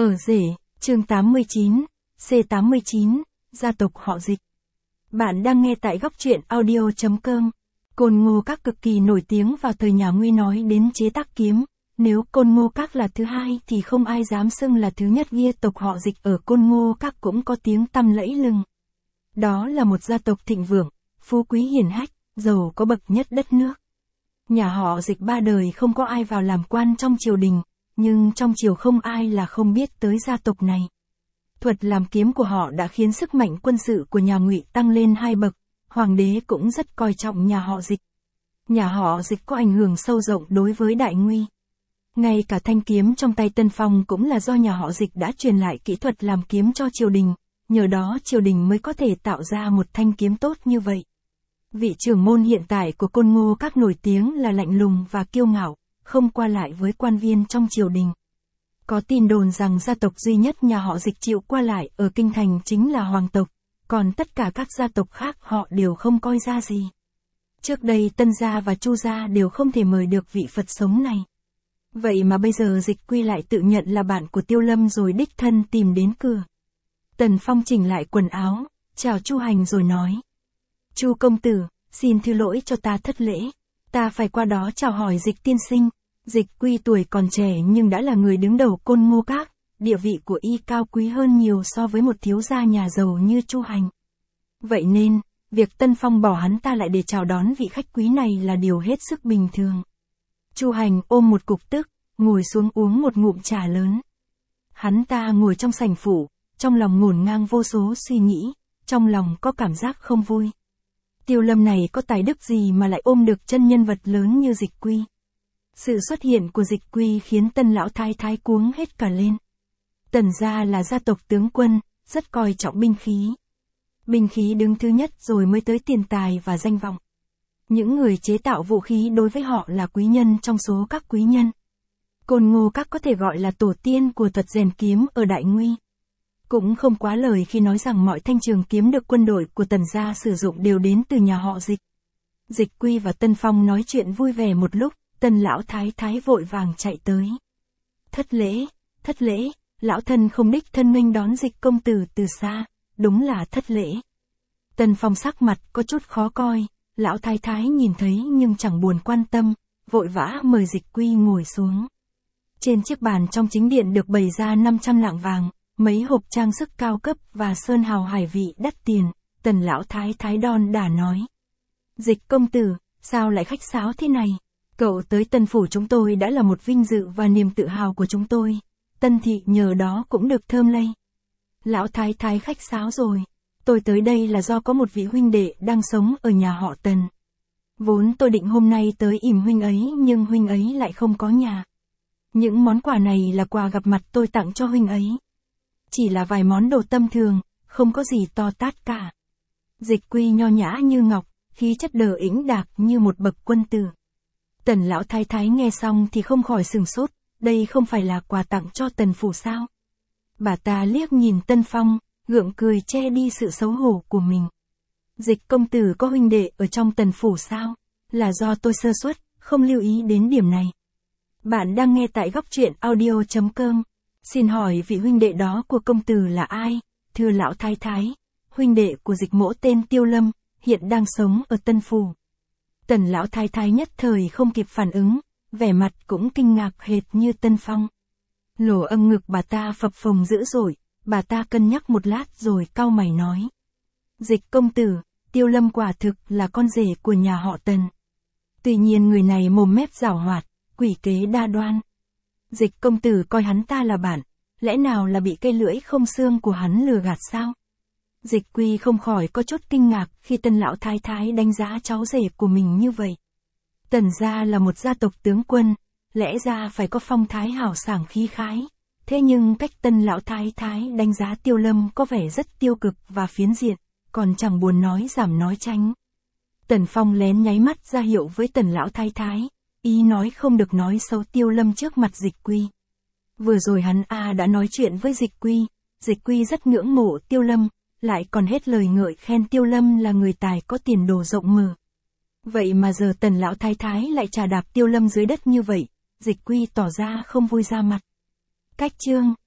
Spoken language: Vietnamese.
Ở rể, chương 89, C89, gia tộc họ Dịch. Bạn đang nghe tại góc truyện audio.com. Côn Ngô Các cực kỳ nổi tiếng vào thời nhà Nguy nói đến chế tác kiếm. Nếu Côn Ngô Các là thứ hai thì không ai dám xưng là thứ nhất. Gia tộc họ Dịch ở Côn Ngô Các cũng có tiếng tăm lẫy lừng. Đó là một gia tộc thịnh vượng, phú quý hiển hách, giàu có bậc nhất đất nước. Nhà họ Dịch ba đời không có ai vào làm quan trong triều đình, nhưng trong triều không ai là không biết tới gia tộc này. Thuật làm kiếm của họ đã khiến sức mạnh quân sự của nhà Ngụy tăng lên 2 bậc, hoàng đế cũng rất coi trọng nhà họ Dịch. Nhà họ Dịch có ảnh hưởng sâu rộng đối với Đại Nguy. Ngay cả thanh kiếm trong tay Tân Phong cũng là do nhà họ Dịch đã truyền lại kỹ thuật làm kiếm cho triều đình, nhờ đó triều đình mới có thể tạo ra một thanh kiếm tốt như vậy. Vị trưởng môn hiện tại của Côn Ngô Các nổi tiếng là lạnh lùng và kiêu ngạo, không qua lại với quan viên trong triều đình. Có tin đồn rằng gia tộc duy nhất nhà họ Dịch chịu qua lại ở kinh thành chính là hoàng tộc, còn tất cả các gia tộc khác họ đều không coi ra gì. Trước đây Tân gia và Chu gia đều không thể mời được vị Phật sống này. Vậy mà bây giờ Dịch Quy lại tự nhận là bạn của Tiêu Lâm rồi đích thân tìm đến cửa. Tần Phong chỉnh lại quần áo, chào Chu Hành rồi nói: Chu công tử, xin thứ lỗi cho ta thất lễ. Ta phải qua đó chào hỏi Dịch tiên sinh. Dịch Quy tuổi còn trẻ nhưng đã là người đứng đầu Côn Ngô Các, địa vị của y cao quý hơn nhiều so với một thiếu gia nhà giàu như Chu Hành. Vậy nên, việc Tân Phong bỏ hắn ta lại để chào đón vị khách quý này là điều hết sức bình thường. Chu Hành ôm một cục tức, ngồi xuống uống một ngụm trà lớn. Hắn ta ngồi trong sảnh phủ, trong lòng ngổn ngang vô số suy nghĩ, trong lòng có cảm giác không vui. Tiêu Lâm này có tài đức gì mà lại ôm được chân nhân vật lớn như Dịch Quy. Sự xuất hiện của Dịch Quy khiến Tân lão thái thái cuống hết cả lên. Tần gia là gia tộc tướng quân, rất coi trọng binh khí. Binh khí đứng thứ nhất rồi mới tới tiền tài và danh vọng. Những người chế tạo vũ khí đối với họ là quý nhân trong số các quý nhân. Côn Ngô Các có thể gọi là tổ tiên của thuật rèn kiếm ở Đại Nguy. Cũng không quá lời khi nói rằng mọi thanh trường kiếm được quân đội của Tần gia sử dụng đều đến từ nhà họ Dịch. Dịch Quy và Tân Phong nói chuyện vui vẻ một lúc, Tân lão thái thái vội vàng chạy tới. Thất lễ, lão thân không đích thân nghênh đón Dịch công tử từ xa, đúng là thất lễ. Tân Phong sắc mặt có chút khó coi, lão thái thái nhìn thấy nhưng chẳng buồn quan tâm, vội vã mời Dịch Quy ngồi xuống. Trên chiếc bàn trong chính điện được bày ra 500 lạng vàng, mấy hộp trang sức cao cấp và sơn hào hải vị đắt tiền. Tần lão thái thái đon đả nói: Dịch công tử, sao lại khách sáo thế này? Cậu tới Tân phủ chúng tôi đã là một vinh dự và niềm tự hào của chúng tôi. Tân thị nhờ đó cũng được thơm lây. Lão thái thái khách sáo rồi. Tôi tới đây là do có một vị huynh đệ đang sống ở nhà họ Tần. Vốn tôi định hôm nay tới ỉm huynh ấy nhưng huynh ấy lại không có nhà. Những món quà này là quà gặp mặt tôi tặng cho huynh ấy. Chỉ là vài món đồ tầm thường, không có gì to tát cả. Dịch Quy nho nhã như ngọc, khí chất đờ ĩnh đạc như một bậc quân tử. Tần lão thái thái nghe xong thì không khỏi sửng sốt, đây không phải là quà tặng cho Tần phủ sao? Bà ta liếc nhìn Tân Phong, gượng cười che đi sự xấu hổ của mình. Dịch công tử có huynh đệ ở trong Tần phủ sao? Là do tôi sơ suất, không lưu ý đến điểm này. Bạn đang nghe tại góc truyện audio.com. Xin hỏi vị huynh đệ đó của công tử là ai? Thưa lão thái thái, huynh đệ của Dịch mỗ tên Tiêu Lâm, hiện đang sống ở Tân phủ. Tần lão thái thái nhất thời không kịp phản ứng, vẻ mặt cũng kinh ngạc hệt như Tân Phong. Lỗ âm ngực bà ta phập phồng dữ dội, bà ta cân nhắc một lát rồi cau mày nói: Dịch công tử, Tiêu Lâm quả thực là con rể của nhà họ Tần. Tuy nhiên người này mồm mép giảo hoạt, quỷ kế đa đoan. Dịch công tử coi hắn ta là bạn, lẽ nào là bị cây lưỡi không xương của hắn lừa gạt sao? Dịch Quy không khỏi có chút kinh ngạc khi Tân lão thái thái đánh giá cháu rể của mình như vậy. Tần gia là một gia tộc tướng quân, lẽ ra phải có phong thái hào sảng khí khái. Thế nhưng cách Tân lão thái thái đánh giá Tiêu Lâm có vẻ rất tiêu cực và phiến diện, còn chẳng buồn nói giảm nói tránh. Tần Phong lén nháy mắt ra hiệu với Tần lão thái thái, ý nói không được nói xấu Tiêu Lâm trước mặt Dịch Quy. Vừa rồi hắn đã nói chuyện với Dịch Quy rất ngưỡng mộ Tiêu Lâm, lại còn hết lời ngợi khen Tiêu Lâm là người tài có tiền đồ rộng mở. Vậy mà giờ Tần lão thái thái lại trà đạp Tiêu Lâm dưới đất như vậy, Dịch Quy tỏ ra không vui ra mặt. Cách chương